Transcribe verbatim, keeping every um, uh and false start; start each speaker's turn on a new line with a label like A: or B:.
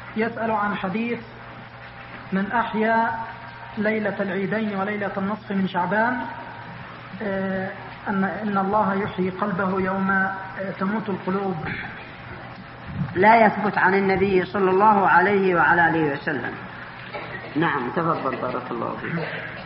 A: يسأل عن حديث من أحيا ليلة العيدين وليلة النصف من شعبان أن إن الله يحيي قلبه يوم تموت القلوب.
B: لا يثبت عن النبي صلى الله عليه وعلى آله وسلم. نعم تفضل بارك الله فيك.